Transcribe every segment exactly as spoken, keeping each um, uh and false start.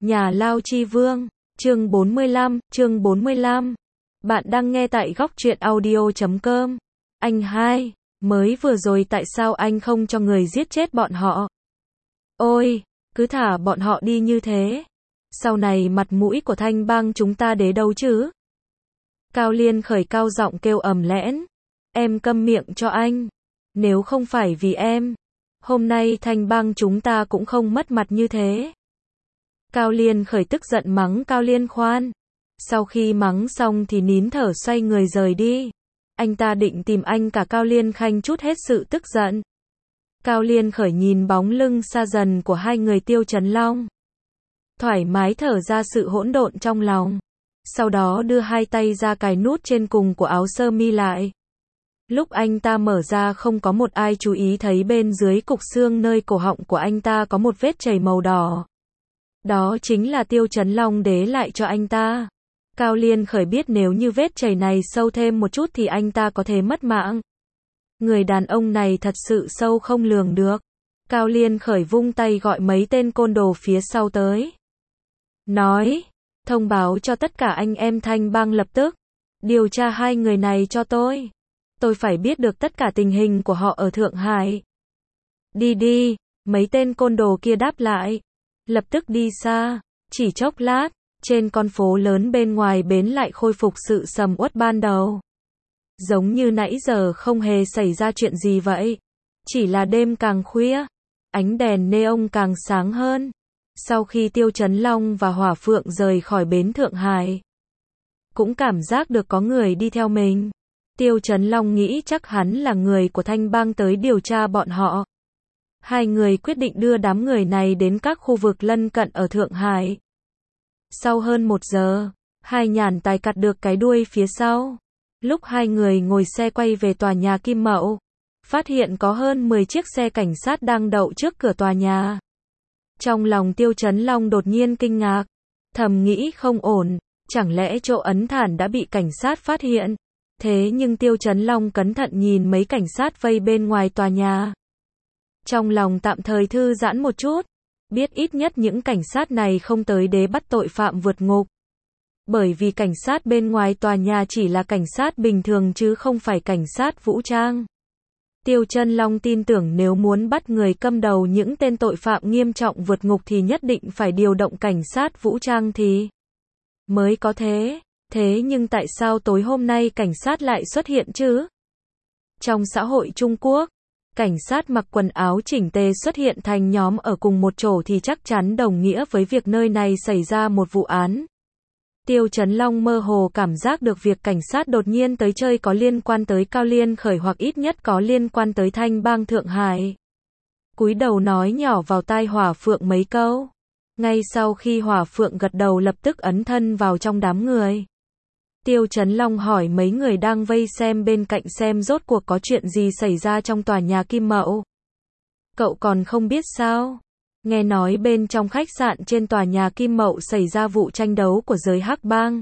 Nhà Lao Chi Vương, chương bốn mươi lăm, chương bốn mươi lăm. Bạn đang nghe tại góc truyện audio chấm com. Anh hai, mới vừa rồi tại sao anh không cho người giết chết bọn họ? Ôi, cứ thả bọn họ đi như thế. Sau này mặt mũi của Thanh Bang chúng ta để đâu chứ? Cao Liên khởi cao giọng kêu ầm lẽn. Em câm miệng cho anh. Nếu không phải vì em, hôm nay Thanh Bang chúng ta cũng không mất mặt như thế. Cao Liên khởi tức giận mắng Cao Liên khoan. Sau khi mắng xong thì nín thở xoay người rời đi. Anh ta định tìm anh cả Cao Liên khanh chút hết sự tức giận. Cao Liên khởi nhìn bóng lưng xa dần của hai người Tiêu Chấn Long. Thoải mái thở ra sự hỗn độn trong lòng. Sau đó đưa hai tay ra cài nút trên cùng của áo sơ mi lại. Lúc anh ta mở ra không có một ai chú ý thấy bên dưới cục xương nơi cổ họng của anh ta có một vết chảy màu đỏ. Đó chính là Tiêu Chấn Long để lại cho anh ta. Cao Liên khởi biết nếu như vết chảy này sâu thêm một chút thì anh ta có thể mất mạng. Người đàn ông này thật sự sâu không lường được. Cao Liên khởi vung tay gọi mấy tên côn đồ phía sau tới. Nói, thông báo cho tất cả anh em Thanh Bang lập tức điều tra hai người này cho tôi. Tôi phải biết được tất cả tình hình của họ ở Thượng Hải. Đi đi, mấy tên côn đồ kia đáp lại. Lập tức đi xa. Chỉ chốc lát, trên con phố lớn bên ngoài bến lại khôi phục sự sầm uất ban đầu. Giống như nãy giờ không hề xảy ra chuyện gì vậy. Chỉ là đêm càng khuya, ánh đèn neon càng sáng hơn. Sau khi Tiêu Chấn Long và Hỏa Phượng rời khỏi bến Thượng Hải, cũng cảm giác được có người đi theo mình. Tiêu Chấn Long nghĩ chắc hắn là người của Thanh Bang tới điều tra bọn họ. Hai người quyết định đưa đám người này đến các khu vực lân cận ở Thượng Hải. Sau hơn một giờ, hai nhàn tài cặt được cái đuôi phía sau. Lúc hai người ngồi xe quay về tòa nhà Kim Mậu, phát hiện có hơn mười chiếc xe cảnh sát đang đậu trước cửa tòa nhà. Trong lòng Tiêu Chấn Long đột nhiên kinh ngạc, thầm nghĩ không ổn, chẳng lẽ chỗ ấn thản đã bị cảnh sát phát hiện? Thế nhưng Tiêu Chấn Long cẩn thận nhìn mấy cảnh sát vây bên ngoài tòa nhà. Trong lòng tạm thời thư giãn một chút, biết ít nhất những cảnh sát này không tới để bắt tội phạm vượt ngục. Bởi vì cảnh sát bên ngoài tòa nhà chỉ là cảnh sát bình thường chứ không phải cảnh sát vũ trang. Tiêu Chấn Long tin tưởng nếu muốn bắt người cầm đầu những tên tội phạm nghiêm trọng vượt ngục thì nhất định phải điều động cảnh sát vũ trang thì mới có thế. Thế nhưng tại sao tối hôm nay cảnh sát lại xuất hiện chứ? Trong xã hội Trung Quốc, cảnh sát mặc quần áo chỉnh tề xuất hiện thành nhóm ở cùng một chỗ thì chắc chắn đồng nghĩa với việc nơi này xảy ra một vụ án. Tiêu Chấn Long mơ hồ cảm giác được việc cảnh sát đột nhiên tới chơi có liên quan tới Cao Liên khởi hoặc ít nhất có liên quan tới Thanh Bang Thượng Hải. Cúi đầu nói nhỏ vào tai Hỏa Phượng mấy câu. Ngay sau khi Hỏa Phượng gật đầu lập tức ấn thân vào trong đám người. Tiêu Chấn Long hỏi mấy người đang vây xem bên cạnh xem rốt cuộc có chuyện gì xảy ra trong tòa nhà Kim Mậu. Cậu còn không biết sao? Nghe nói bên trong khách sạn trên tòa nhà Kim Mậu xảy ra vụ tranh đấu của giới Hắc Bang.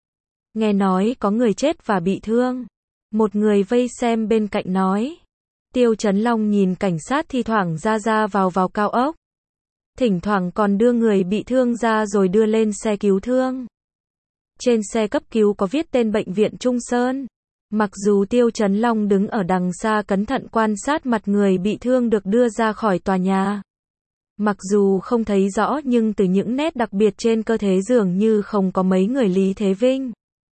Nghe nói có người chết và bị thương. Một người vây xem bên cạnh nói. Tiêu Chấn Long nhìn cảnh sát thi thoảng ra ra vào vào cao ốc. Thỉnh thoảng còn đưa người bị thương ra rồi đưa lên xe cứu thương. Trên xe cấp cứu có viết tên bệnh viện Trung Sơn. Mặc dù Tiêu Chấn Long đứng ở đằng xa cẩn thận quan sát mặt người bị thương được đưa ra khỏi tòa nhà. Mặc dù không thấy rõ nhưng từ những nét đặc biệt trên cơ thể dường như không có mấy người Lý Thế Vinh.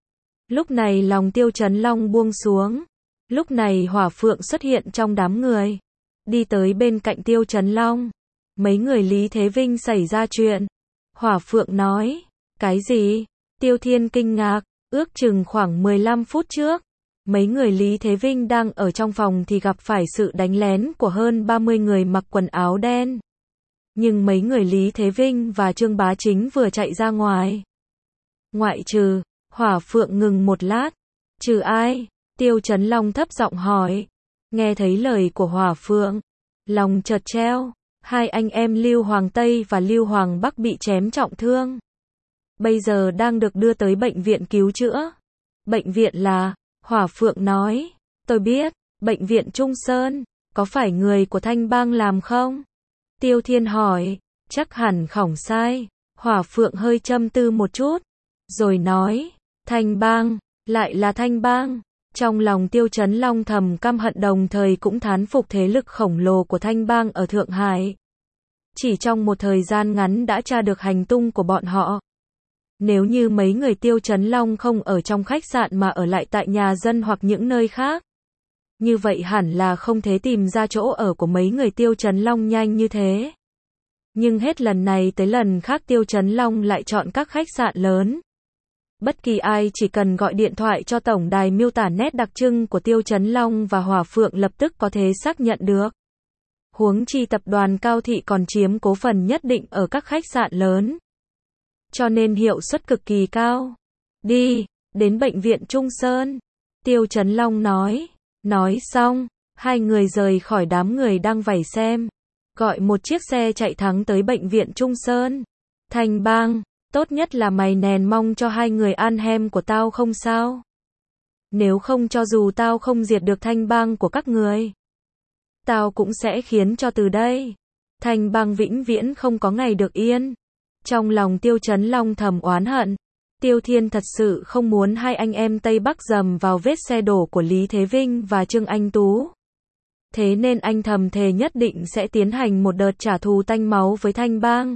Lúc này lòng Tiêu Chấn Long buông xuống. Lúc này Hỏa Phượng xuất hiện trong đám người. Đi tới bên cạnh Tiêu Chấn Long. Mấy người Lý Thế Vinh xảy ra chuyện. Hỏa Phượng nói. Cái gì? Tiêu Thiên kinh ngạc. Ước chừng khoảng mười lăm phút trước. Mấy người Lý Thế Vinh đang ở trong phòng thì gặp phải sự đánh lén của hơn ba mươi người mặc quần áo đen. Nhưng mấy người Lý Thế Vinh và Trương Bá Chính vừa chạy ra ngoài. Ngoại trừ, Hỏa Phượng ngừng một lát. Trừ ai? Tiêu Chấn Long thấp giọng hỏi. Nghe thấy lời của Hỏa Phượng, lòng chợt treo. Hai anh em Lưu Hoàng Tây và Lưu Hoàng Bắc bị chém trọng thương. Bây giờ đang được đưa tới bệnh viện cứu chữa. Bệnh viện là, Hỏa Phượng nói. Tôi biết, bệnh viện Trung Sơn, có phải người của Thanh Bang làm không? Tiêu Thiên hỏi, chắc hẳn không sai. Hỏa Phượng hơi châm tư một chút, rồi nói, Thanh Bang, lại là Thanh Bang. Trong lòng Tiêu Chấn Long thầm căm hận đồng thời cũng thán phục thế lực khổng lồ của Thanh Bang ở Thượng Hải. Chỉ trong một thời gian ngắn đã tra được hành tung của bọn họ. Nếu như mấy người Tiêu Chấn Long không ở trong khách sạn mà ở lại tại nhà dân hoặc những nơi khác, như vậy hẳn là không thể tìm ra chỗ ở của mấy người Tiêu Chấn Long nhanh như thế. Nhưng hết lần này tới lần khác Tiêu Chấn Long lại chọn các khách sạn lớn. Bất kỳ ai chỉ cần gọi điện thoại cho tổng đài miêu tả nét đặc trưng của Tiêu Chấn Long và Hỏa Phượng lập tức có thể xác nhận được. Huống chi tập đoàn Cao Thị còn chiếm cố phần nhất định ở các khách sạn lớn. Cho nên hiệu suất cực kỳ cao. Đi, đến bệnh viện Trung Sơn. Tiêu Chấn Long nói. Nói xong, hai người rời khỏi đám người đang vây xem. Gọi một chiếc xe chạy thẳng tới bệnh viện Trung Sơn. Thanh Bang, tốt nhất là mày nèn mong cho hai người ăn hem của tao không sao. Nếu không cho dù tao không diệt được Thanh Bang của các người, tao cũng sẽ khiến cho từ đây, Thanh Bang vĩnh viễn không có ngày được yên. Trong lòng Tiêu Chấn Long thầm oán hận. Tiêu Thiên thật sự không muốn hai anh em Tây Bắc dầm vào vết xe đổ của Lý Thế Vinh và Trương Anh Tú. Thế nên anh thầm thề nhất định sẽ tiến hành một đợt trả thù tanh máu với Thanh Bang.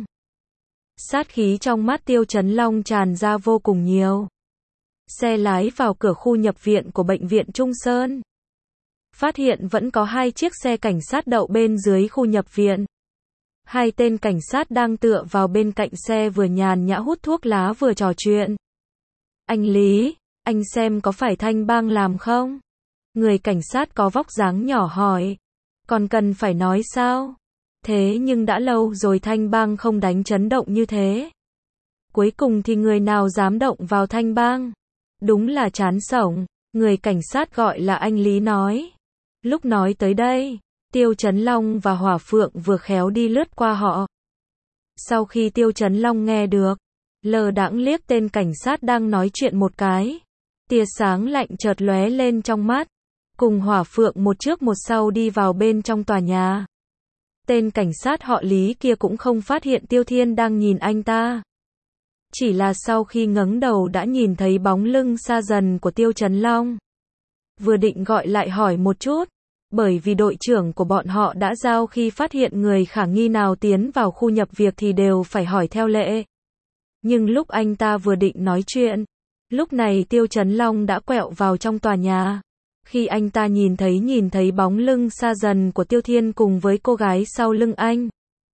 Sát khí trong mắt Tiêu Chấn Long tràn ra vô cùng nhiều. Xe lái vào cửa khu nhập viện của bệnh viện Trung Sơn. Phát hiện vẫn có hai chiếc xe cảnh sát đậu bên dưới khu nhập viện. Hai tên cảnh sát đang tựa vào bên cạnh xe vừa nhàn nhã hút thuốc lá vừa trò chuyện. Anh Lý, anh xem có phải Thanh Bang làm không? Người cảnh sát có vóc dáng nhỏ hỏi. Còn cần phải nói sao? Thế nhưng đã lâu rồi Thanh Bang không đánh chấn động như thế. Cuối cùng thì người nào dám động vào Thanh Bang? Đúng là chán sống. Người cảnh sát gọi là anh Lý nói. Lúc nói tới đây, Tiêu Chấn Long và Hỏa Phượng vừa khéo đi lướt qua họ. Sau khi Tiêu Chấn Long nghe được, lờ đãng liếc tên cảnh sát đang nói chuyện một cái. Tia sáng lạnh chợt lóe lên trong mắt. Cùng Hỏa Phượng một trước một sau đi vào bên trong tòa nhà. Tên cảnh sát họ Lý kia cũng không phát hiện Tiêu Thiên đang nhìn anh ta. Chỉ là sau khi ngẩng đầu đã nhìn thấy bóng lưng xa dần của Tiêu Chấn Long. Vừa định gọi lại hỏi một chút, bởi vì đội trưởng của bọn họ đã giao khi phát hiện người khả nghi nào tiến vào khu nhập việc thì đều phải hỏi theo lệ. Nhưng lúc anh ta vừa định nói chuyện, lúc này Tiêu Chấn Long đã quẹo vào trong tòa nhà. Khi anh ta nhìn thấy nhìn thấy bóng lưng xa dần của Tiêu Thiên cùng với cô gái sau lưng anh,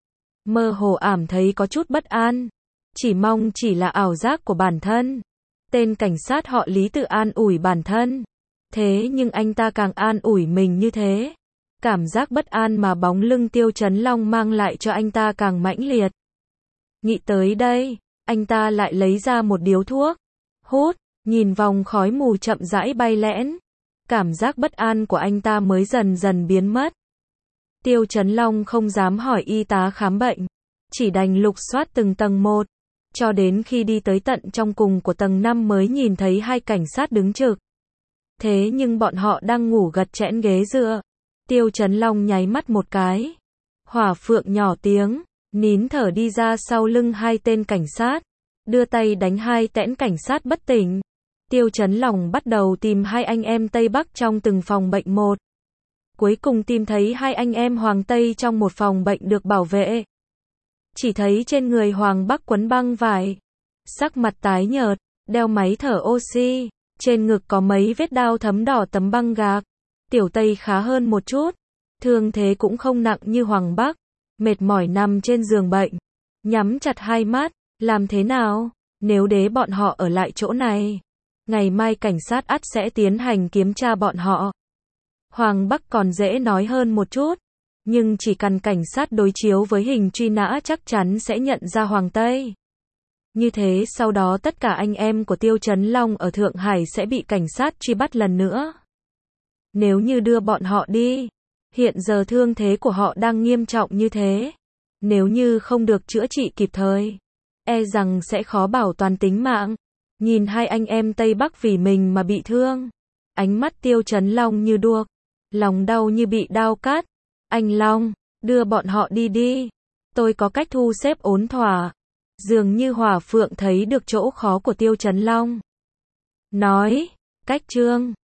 mơ hồ ảm thấy có chút bất an. Chỉ mong chỉ là ảo giác của bản thân. Tên cảnh sát họ Lý tự an ủi bản thân. Thế nhưng anh ta càng an ủi mình như thế. Cảm giác bất an mà bóng lưng Tiêu Chấn Long mang lại cho anh ta càng mãnh liệt. Nghĩ tới đây, anh ta lại lấy ra một điếu thuốc. Hút, nhìn vòng khói mù chậm rãi bay lẽn. Cảm giác bất an của anh ta mới dần dần biến mất. Tiêu Chấn Long không dám hỏi y tá khám bệnh. Chỉ đành lục soát từng tầng một. Cho đến khi đi tới tận trong cùng của tầng năm mới nhìn thấy hai cảnh sát đứng trực. Thế nhưng bọn họ đang ngủ gật chẽn ghế dựa. Tiêu Chấn Long nháy mắt một cái. Hỏa Phượng nhỏ tiếng, nín thở đi ra sau lưng hai tên cảnh sát. Đưa tay đánh hai tẽn cảnh sát bất tỉnh. Tiêu Chấn Long bắt đầu tìm hai anh em Tây Bắc trong từng phòng bệnh một. Cuối cùng tìm thấy hai anh em Hoàng Tây trong một phòng bệnh được bảo vệ. Chỉ thấy trên người Hoàng Bắc quấn băng vải. Sắc mặt tái nhợt, đeo máy thở oxy. Trên ngực có mấy vết đao thấm đỏ tấm băng gạc. Tiểu Tây khá hơn một chút. Thương thế cũng không nặng như Hoàng Bắc. Mệt mỏi nằm trên giường bệnh. Nhắm chặt hai mắt. Làm thế nào? Nếu để bọn họ ở lại chỗ này, ngày mai cảnh sát ắt sẽ tiến hành kiểm tra bọn họ. Hoàng Bắc còn dễ nói hơn một chút. Nhưng chỉ cần cảnh sát đối chiếu với hình truy nã chắc chắn sẽ nhận ra Hoàng Tây. Như thế sau đó tất cả anh em của Tiêu Chấn Long ở Thượng Hải sẽ bị cảnh sát truy bắt lần nữa. Nếu như đưa bọn họ đi, hiện giờ thương thế của họ đang nghiêm trọng như thế. Nếu như không được chữa trị kịp thời, e rằng sẽ khó bảo toàn tính mạng. Nhìn hai anh em Tây Bắc vì mình mà bị thương. Ánh mắt Tiêu Chấn Long như đuốc. Lòng đau như bị đao cắt. Anh Long, đưa bọn họ đi đi. Tôi có cách thu xếp ổn thỏa. Dường như Hỏa Phượng thấy được chỗ khó của Tiêu Chấn Long. Nói, cách Trương